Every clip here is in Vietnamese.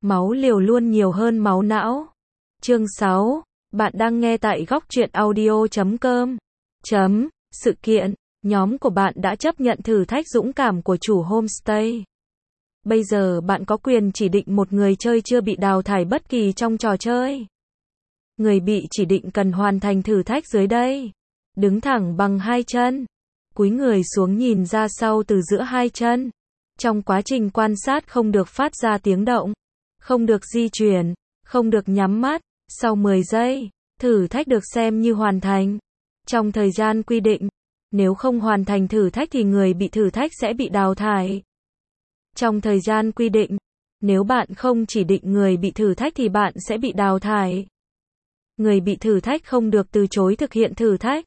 Máu liều luôn nhiều hơn máu não. Chương 6. Bạn đang nghe tại góc truyện audio.com. Sự kiện, nhóm của bạn đã chấp nhận thử thách dũng cảm của chủ homestay. Bây giờ bạn có quyền chỉ định một người chơi chưa bị đào thải bất kỳ trong trò chơi. Người bị chỉ định cần hoàn thành thử thách dưới đây. Đứng thẳng bằng hai chân. Cúi người xuống nhìn ra sau từ giữa hai chân. Trong quá trình quan sát không được phát ra tiếng động. Không được di chuyển. Không được nhắm mắt. Sau 10 giây, thử thách được xem như hoàn thành. Trong thời gian quy định, nếu không hoàn thành thử thách thì người bị thử thách sẽ bị đào thải. Trong thời gian quy định, nếu bạn không chỉ định người bị thử thách thì bạn sẽ bị đào thải. Người bị thử thách không được từ chối thực hiện thử thách.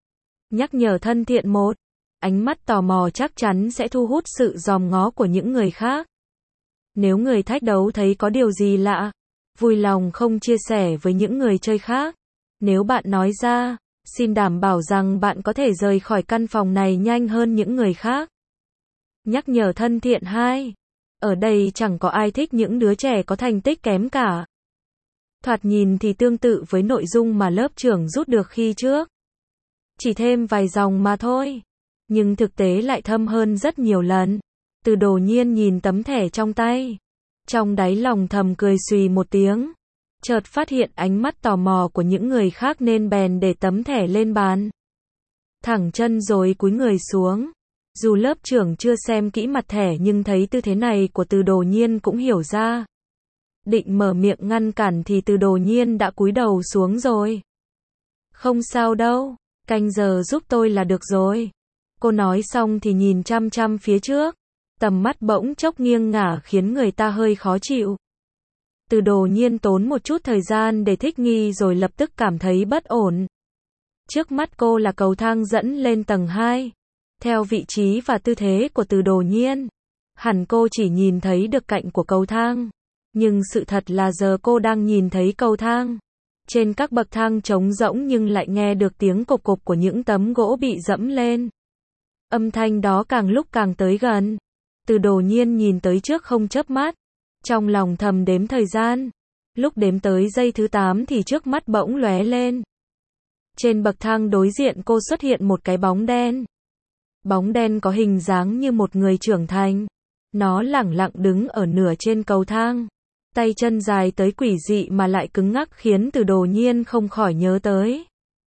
Nhắc nhở thân thiện 1. Ánh mắt tò mò chắc chắn sẽ thu hút sự dòm ngó của những người khác. Nếu người thách đấu thấy có điều gì lạ, vui lòng không chia sẻ với những người chơi khác. Nếu bạn nói ra, xin đảm bảo rằng bạn có thể rời khỏi căn phòng này nhanh hơn những người khác. Nhắc nhở thân thiện 2. Ở đây chẳng có ai thích những đứa trẻ có thành tích kém cả. Thoạt nhìn thì tương tự với nội dung mà lớp trưởng rút được khi trước. Chỉ thêm vài dòng mà thôi. Nhưng thực tế lại thâm hơn rất nhiều lần. Từ Đồ Nhiên nhìn tấm thẻ trong tay. Trong đáy lòng thầm cười xùy một tiếng. Chợt phát hiện ánh mắt tò mò của những người khác nên bèn để tấm thẻ lên bàn. Thẳng chân rồi cúi người xuống. Dù lớp trưởng chưa xem kỹ mặt thẻ nhưng thấy tư thế này của Từ Đồ Nhiên cũng hiểu ra. Định mở miệng ngăn cản thì Từ Đồ Nhiên đã cúi đầu xuống rồi. Không sao đâu, canh giờ giúp tôi là được rồi. Cô nói xong thì nhìn chăm chăm phía trước. Tầm mắt bỗng chốc nghiêng ngả khiến người ta hơi khó chịu. Từ Đồ Nhiên tốn một chút thời gian để thích nghi rồi lập tức cảm thấy bất ổn. Trước mắt cô là cầu thang dẫn lên tầng 2. Theo vị trí và tư thế của Từ Đồ Nhiên, hẳn cô chỉ nhìn thấy được cạnh của cầu thang. Nhưng sự thật là giờ cô đang nhìn thấy cầu thang. Trên các bậc thang trống rỗng nhưng lại nghe được tiếng cộp cộp của những tấm gỗ bị dẫm lên. Âm thanh đó càng lúc càng tới gần. Từ Đồ Nhiên nhìn tới trước không chớp mắt. Trong lòng thầm đếm thời gian. Lúc đếm tới giây thứ 8 thì trước mắt bỗng lóe lên. Trên bậc thang đối diện cô xuất hiện một cái bóng đen. Bóng đen có hình dáng như một người trưởng thành. Nó lẳng lặng đứng ở nửa trên cầu thang. Tay chân dài tới quỷ dị mà lại cứng ngắc khiến Từ Đồ Nhiên không khỏi nhớ tới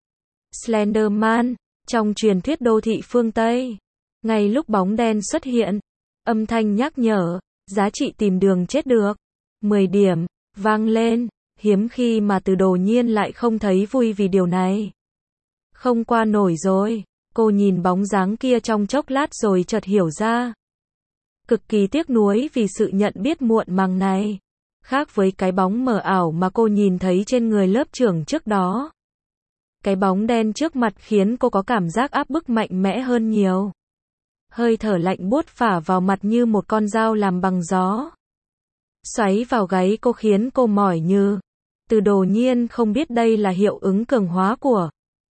Slenderman, trong truyền thuyết đô thị phương Tây. Ngay lúc bóng đen xuất hiện, âm thanh nhắc nhở, giá trị tìm đường chết được 10 điểm, vang lên, hiếm khi mà Từ Đồ Nhiên lại không thấy vui vì điều này. Không qua nổi rồi, cô nhìn bóng dáng kia trong chốc lát rồi chợt hiểu ra. Cực kỳ tiếc nuối vì sự nhận biết muộn màng này. Khác với cái bóng mờ ảo mà cô nhìn thấy trên người lớp trưởng trước đó. Cái bóng đen trước mặt khiến cô có cảm giác áp bức mạnh mẽ hơn nhiều. Hơi thở lạnh buốt phả vào mặt như một con dao làm bằng gió. Xoáy vào gáy cô khiến cô mỏi như. Từ Đồ Nhiên không biết đây là hiệu ứng cường hóa của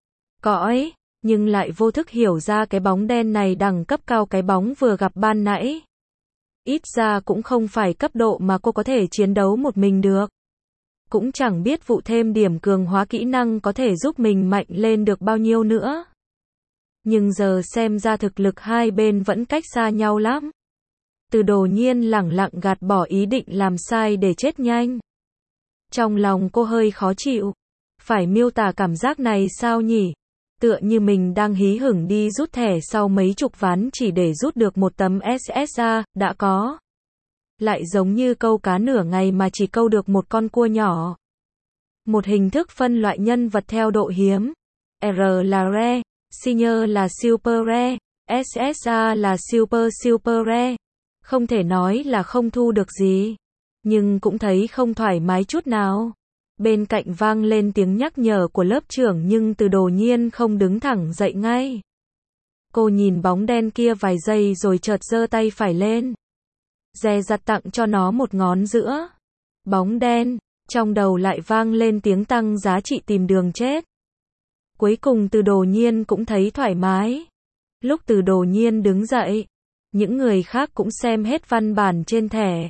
cõi, nhưng lại vô thức hiểu ra cái bóng đen này đẳng cấp cao cái bóng vừa gặp ban nãy. Ít ra cũng không phải cấp độ mà cô có thể chiến đấu một mình được. Cũng chẳng biết vụ thêm điểm cường hóa kỹ năng có thể giúp mình mạnh lên được bao nhiêu nữa. Nhưng giờ xem ra thực lực hai bên vẫn cách xa nhau lắm. Từ Đồ Nhiên lẳng lặng gạt bỏ ý định làm sai để chết nhanh. Trong lòng cô hơi khó chịu. Phải miêu tả cảm giác này sao nhỉ? Tựa như mình đang hí hửng đi rút thẻ sau mấy chục ván chỉ để rút được một tấm SSA, đã có. Lại giống như câu cá nửa ngày mà chỉ câu được một con cua nhỏ. Một hình thức phân loại nhân vật theo độ hiếm. R là Rare, Senior là Super Rare, SSA là Super Rare. Không thể nói là không thu được gì. Nhưng cũng thấy không thoải mái chút nào. Bên cạnh vang lên tiếng nhắc nhở của lớp trưởng nhưng Từ Đồ Nhiên không đứng thẳng dậy ngay. Cô nhìn bóng đen kia vài giây rồi chợt giơ tay phải lên. Dè dặt tặng cho nó một ngón giữa. Bóng đen, trong đầu lại vang lên tiếng tăng giá trị tìm đường chết. Cuối cùng Từ Đồ Nhiên cũng thấy thoải mái. Lúc Từ Đồ Nhiên đứng dậy, những người khác cũng xem hết văn bản trên thẻ.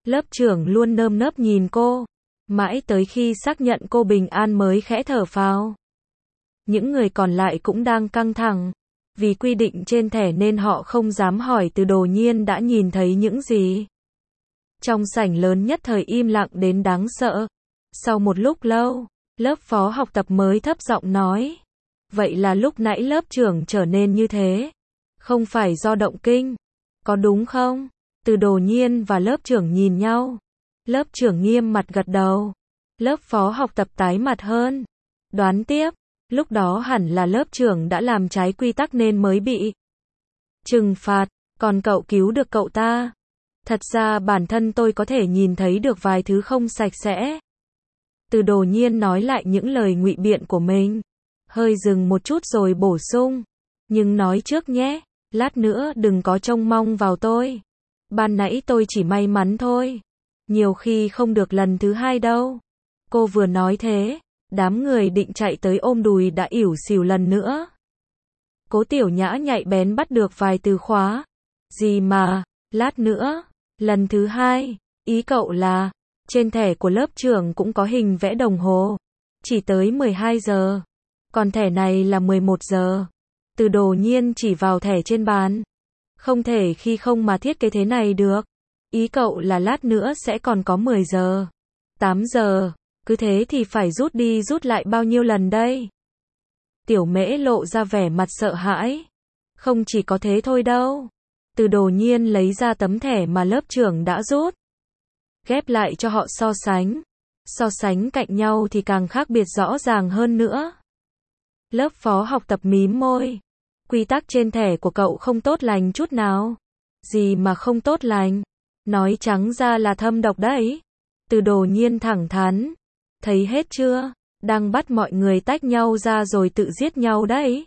Lớp trưởng luôn nơm nớp nhìn cô, mãi tới khi xác nhận cô bình an mới khẽ thở phào. Những người còn lại cũng đang căng thẳng, vì quy định trên thẻ nên họ không dám hỏi Từ Đồ Nhiên đã nhìn thấy những gì. Trong sảnh lớn nhất thời im lặng đến đáng sợ. Sau một lúc lâu, lớp phó học tập mới thấp giọng nói. Vậy là lúc nãy lớp trưởng trở nên như thế. Không phải do động kinh. Có đúng không? Từ Đồ Nhiên và lớp trưởng nhìn nhau. Lớp trưởng nghiêm mặt gật đầu. Lớp phó học tập tái mặt hơn. Đoán tiếp, lúc đó hẳn là lớp trưởng đã làm trái quy tắc nên mới bị trừng phạt, còn cậu cứu được cậu ta. Thật ra bản thân tôi có thể nhìn thấy được vài thứ không sạch sẽ. Từ Đồ Nhiên nói lại những lời ngụy biện của mình. Hơi dừng một chút rồi bổ sung. Nhưng nói trước nhé, lát nữa đừng có trông mong vào tôi. Ban nãy tôi chỉ may mắn thôi. Nhiều khi không được lần thứ hai đâu. Cô vừa nói thế, đám người định chạy tới ôm đùi đã ỉu xìu lần nữa. Cố Tiểu Nhã nhạy bén bắt được vài từ khóa. Gì mà, lát nữa, lần thứ hai, ý cậu là, trên thẻ của lớp trưởng cũng có hình vẽ đồng hồ. Chỉ tới 12 giờ. Còn thẻ này là 11 giờ. Từ Đồ Nhiên chỉ vào thẻ trên bàn. Không thể khi không mà thiết kế thế này được. Ý cậu là lát nữa sẽ còn có 10 giờ. 8 giờ. Cứ thế thì phải rút đi rút lại bao nhiêu lần đây? Tiểu Mễ lộ ra vẻ mặt sợ hãi. Không chỉ có thế thôi đâu. Từ Đồ Nhiên lấy ra tấm thẻ mà lớp trưởng đã rút. Ghép lại cho họ so sánh. So sánh cạnh nhau thì càng khác biệt rõ ràng hơn nữa. Lớp phó học tập mím môi. Quy tắc trên thẻ của cậu không tốt lành chút nào. Gì mà không tốt lành? Nói trắng ra là thâm độc đấy. Từ Đồ Nhiên thẳng thắn. Thấy hết chưa? Đang bắt mọi người tách nhau ra rồi tự giết nhau đấy.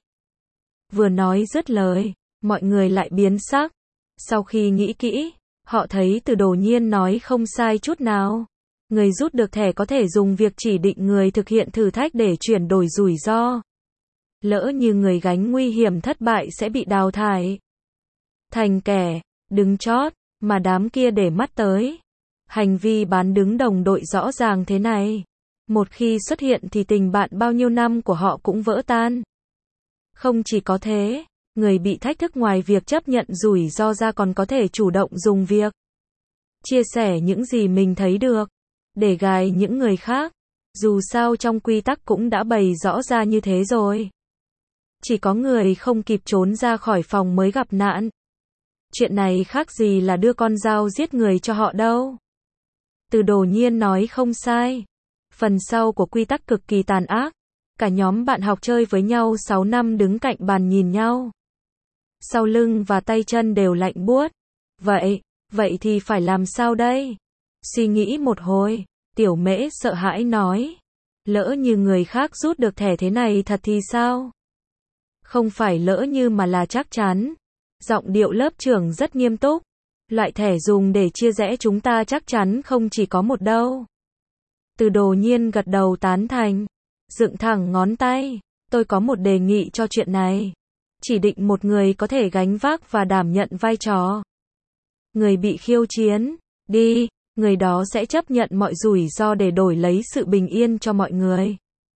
Vừa nói dứt lời, mọi người lại biến sắc. Sau khi nghĩ kỹ, họ thấy Từ Đồ Nhiên nói không sai chút nào. Người rút được thẻ có thể dùng việc chỉ định người thực hiện thử thách để chuyển đổi rủi ro. Lỡ như người gánh nguy hiểm thất bại sẽ bị đào thải thành kẻ đứng chót mà đám kia để mắt tới. Hành vi bán đứng đồng đội rõ ràng thế này, một khi xuất hiện thì tình bạn bao nhiêu năm của họ cũng vỡ tan. Không chỉ có thế, người bị thách thức ngoài việc chấp nhận rủi ro ra còn có thể chủ động dùng việc chia sẻ những gì mình thấy được để gài những người khác. Dù sao trong quy tắc cũng đã bày rõ ra như thế rồi. Chỉ có người không kịp trốn ra khỏi phòng mới gặp nạn. Chuyện này khác gì là đưa con dao giết người cho họ đâu. Từ Đồ Nhiên nói không sai. Phần sau của quy tắc cực kỳ tàn ác. Cả nhóm bạn học chơi với nhau 6 năm đứng cạnh bàn nhìn nhau. Sau lưng và tay chân đều lạnh buốt. Vậy thì phải làm sao đây? Suy nghĩ một hồi, Tiểu Mễ sợ hãi nói. Lỡ như người khác rút được thẻ thế này thật thì sao? Không phải lỡ như mà là chắc chắn. Giọng điệu lớp trưởng rất nghiêm túc. Loại thẻ dùng để chia rẽ chúng ta chắc chắn không chỉ có một đâu. Từ Đồ Nhiên gật đầu tán thành. Dựng thẳng ngón tay. Tôi có một đề nghị cho chuyện này. Chỉ định một người có thể gánh vác và đảm nhận vai trò người bị khiêu chiến. Đi, người đó sẽ chấp nhận mọi rủi ro để đổi lấy sự bình yên cho mọi người.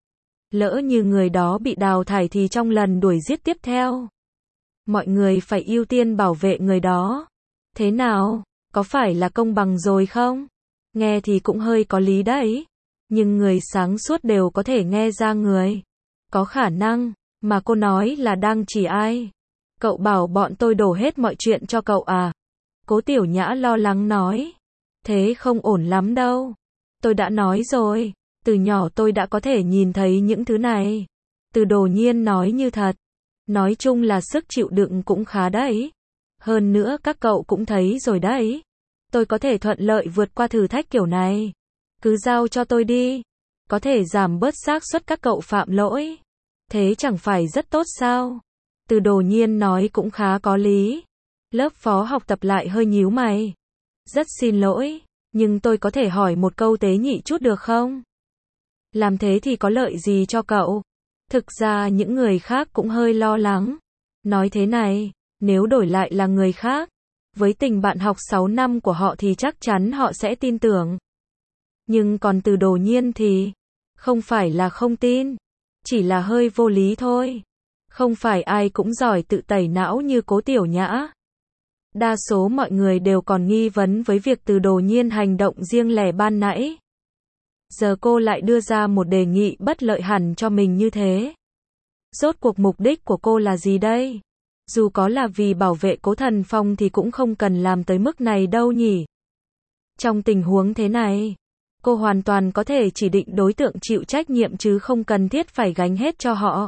Lỡ như người đó bị đào thải thì trong lần đuổi giết tiếp theo, mọi người phải ưu tiên bảo vệ người đó. Thế nào, có phải là công bằng rồi không? Nghe thì cũng hơi có lý đấy. Nhưng người sáng suốt đều có thể nghe ra người có khả năng mà cô nói là đang chỉ ai. Cậu bảo bọn tôi đổ hết mọi chuyện cho cậu à? Cố Tiểu Nhã lo lắng nói. Thế không ổn lắm đâu. Tôi đã nói rồi, từ nhỏ tôi đã có thể nhìn thấy những thứ này. Từ Đồ Nhiên nói như thật. Nói chung là sức chịu đựng cũng khá đấy. Hơn nữa các cậu cũng thấy rồi đấy. Tôi có thể thuận lợi vượt qua thử thách kiểu này. Cứ giao cho tôi đi. Có thể giảm bớt xác suất các cậu phạm lỗi. Thế chẳng phải rất tốt sao? Từ Đồ Nhiên nói cũng khá có lý. Lớp phó học tập lại hơi nhíu mày. Rất xin lỗi, nhưng tôi có thể hỏi một câu tế nhị chút được không? Làm thế thì có lợi gì cho cậu? Thực ra những người khác cũng hơi lo lắng. Nói thế này, nếu đổi lại là người khác, Với tình bạn học 6 năm của họ thì chắc chắn họ sẽ tin tưởng. Nhưng còn Từ Đồ Nhiên thì, không phải là không tin, chỉ là hơi vô lý thôi. Không phải ai cũng giỏi tự tẩy não như Cố Tiểu Nhã. Đa số mọi người đều còn nghi vấn với việc Từ Đồ Nhiên hành động riêng lẻ ban nãy. Giờ cô lại đưa ra một đề nghị bất lợi hẳn cho mình như thế. Rốt cuộc mục đích của cô là gì đây? Dù có là vì bảo vệ Cố Thần Phong thì cũng không cần làm tới mức này đâu nhỉ. Trong tình huống thế này, cô hoàn toàn có thể chỉ định đối tượng chịu trách nhiệm chứ không cần thiết phải gánh hết cho họ.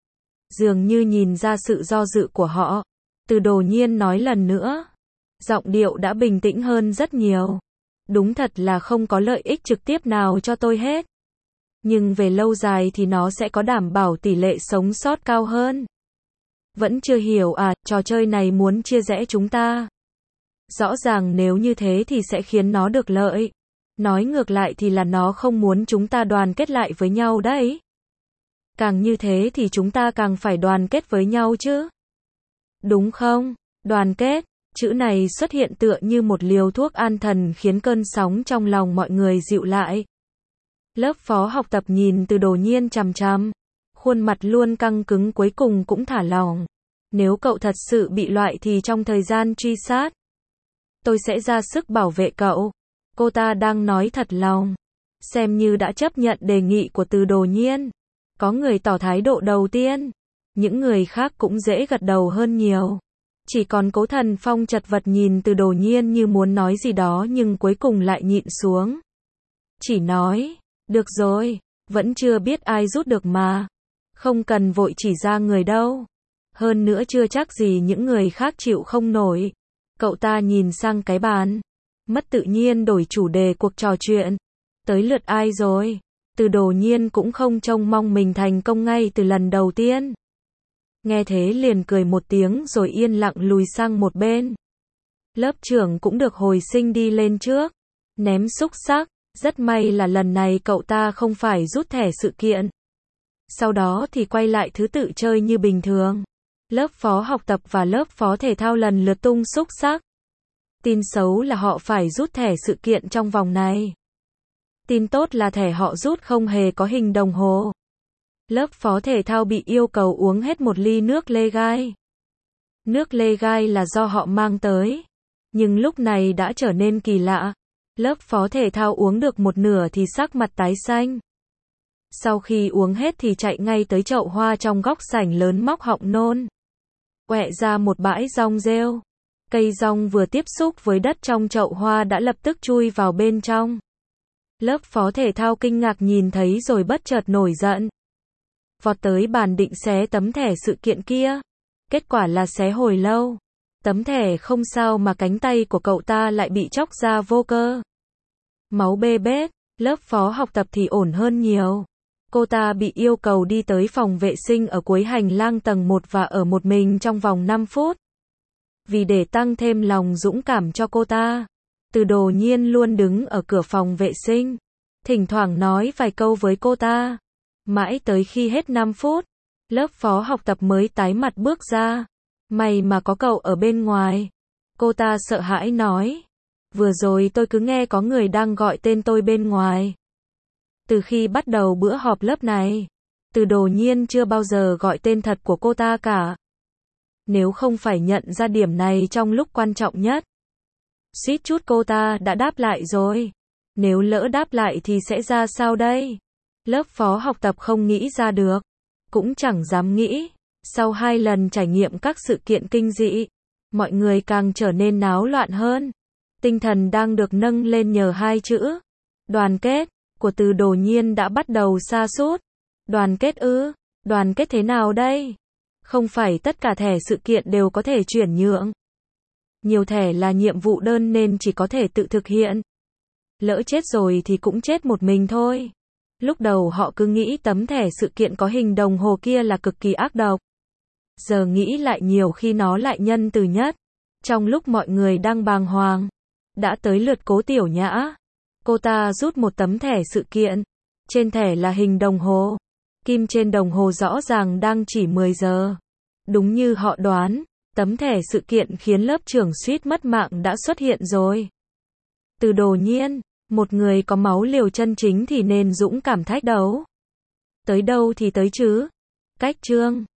Dường như nhìn ra sự do dự của họ, Từ Đồ Nhiên nói lần nữa. Giọng điệu đã bình tĩnh hơn rất nhiều. Đúng thật là không có lợi ích trực tiếp nào cho tôi hết. Nhưng về lâu dài thì nó sẽ có đảm bảo tỷ lệ sống sót cao hơn. Vẫn chưa hiểu à, trò chơi này muốn chia rẽ chúng ta. Rõ ràng nếu như thế thì sẽ khiến nó được lợi. Nói ngược lại thì là nó không muốn chúng ta đoàn kết lại với nhau đấy. Càng như thế thì chúng ta càng phải đoàn kết với nhau chứ. Đúng không? Đoàn kết, chữ này xuất hiện tựa như một liều thuốc an thần khiến cơn sóng trong lòng mọi người dịu lại. Lớp phó học tập nhìn Từ Đồ Nhiên chằm chằm, khuôn mặt luôn căng cứng cuối cùng cũng thả lỏng. Nếu cậu thật sự bị loại thì trong thời gian truy sát, tôi sẽ ra sức bảo vệ cậu. Cô ta đang nói thật lòng, xem như đã chấp nhận đề nghị của Từ Đồ Nhiên. Có người tỏ thái độ đầu tiên, những người khác cũng dễ gật đầu hơn nhiều. Chỉ còn Cố Thần Phong chật vật nhìn Từ Đồ Nhiên như muốn nói gì đó nhưng cuối cùng lại nhịn xuống. Chỉ nói, được rồi, vẫn chưa biết ai rút được mà. Không cần vội chỉ ra người đâu. Hơn nữa chưa chắc gì những người khác chịu không nổi. Cậu ta nhìn sang cái bàn, mất tự nhiên đổi chủ đề cuộc trò chuyện. Tới lượt ai rồi? Từ Đồ Nhiên cũng không trông mong mình thành công ngay từ lần đầu tiên. Nghe thế liền cười một tiếng rồi yên lặng lùi sang một bên. Lớp trưởng cũng được hồi sinh đi lên trước, ném xúc xắc. Rất may là lần này cậu ta không phải rút thẻ sự kiện. Sau đó thì quay lại thứ tự chơi như bình thường. Lớp phó học tập và lớp phó thể thao lần lượt tung xúc xắc. Tin xấu là họ phải rút thẻ sự kiện trong vòng này. Tin tốt là thẻ họ rút không hề có hình đồng hồ. Lớp phó thể thao bị yêu cầu uống hết một ly nước lê gai. Nước lê gai là do họ mang tới. Nhưng lúc này đã trở nên kỳ lạ. Lớp phó thể thao uống được một nửa thì sắc mặt tái xanh. Sau khi uống hết thì chạy ngay tới chậu hoa trong góc sảnh lớn móc họng nôn. Quẹ ra một bãi rong rêu. Cây rong vừa tiếp xúc với đất trong chậu hoa đã lập tức chui vào bên trong. Lớp phó thể thao kinh ngạc nhìn thấy rồi bất chợt nổi giận. Vọt tới bàn định xé tấm thẻ sự kiện kia. Kết quả là xé hồi lâu. Tấm thẻ không sao mà cánh tay của cậu ta lại bị chóc ra vô cơ. Máu bê bết, lớp phó học tập thì ổn hơn nhiều. Cô ta bị yêu cầu đi tới phòng vệ sinh ở cuối hành lang tầng 1 và ở một mình trong vòng 5 phút. Vì để tăng thêm lòng dũng cảm cho cô ta, Từ Đồ Nhiên luôn đứng ở cửa phòng vệ sinh, thỉnh thoảng nói vài câu với cô ta. Mãi tới khi hết 5 phút, lớp phó học tập mới tái mặt bước ra. May mà có cậu ở bên ngoài. Cô ta sợ hãi nói. Vừa rồi tôi cứ nghe có người đang gọi tên tôi bên ngoài. Từ khi bắt đầu bữa họp lớp này, Từ Đồ Nhiên chưa bao giờ gọi tên thật của cô ta cả. Nếu không phải nhận ra điểm này trong lúc quan trọng nhất, suýt chút cô ta đã đáp lại rồi. Nếu lỡ đáp lại thì sẽ ra sao đây? Lớp phó học tập không nghĩ ra được, cũng chẳng dám nghĩ. Sau 2 lần trải nghiệm các sự kiện kinh dị, mọi người càng trở nên náo loạn hơn. Tinh thần đang được nâng lên nhờ 2 chữ đoàn kết của Từ Đồ Nhiên đã bắt đầu sa sút. Đoàn kết ư? Đoàn kết thế nào đây? Không phải tất cả thẻ sự kiện đều có thể chuyển nhượng. Nhiều thẻ là nhiệm vụ đơn nên chỉ có thể tự thực hiện. Lỡ chết rồi thì cũng chết một mình thôi. Lúc đầu họ cứ nghĩ tấm thẻ sự kiện có hình đồng hồ kia là cực kỳ ác độc. Giờ nghĩ lại nhiều khi nó lại nhân từ nhất. Trong lúc mọi người đang bàng hoàng, đã tới lượt Cố Tiểu Nhã. Cô ta rút một tấm thẻ sự kiện. Trên thẻ là hình đồng hồ. Kim trên đồng hồ rõ ràng đang chỉ 10 giờ. Đúng như họ đoán, Tấm thẻ sự kiện khiến lớp trưởng suýt mất mạng đã xuất hiện rồi. Từ Đồ Nhiên, một người có máu liều chân chính thì nên dũng cảm thách đấu. Tới đâu thì tới chứ. Cách chương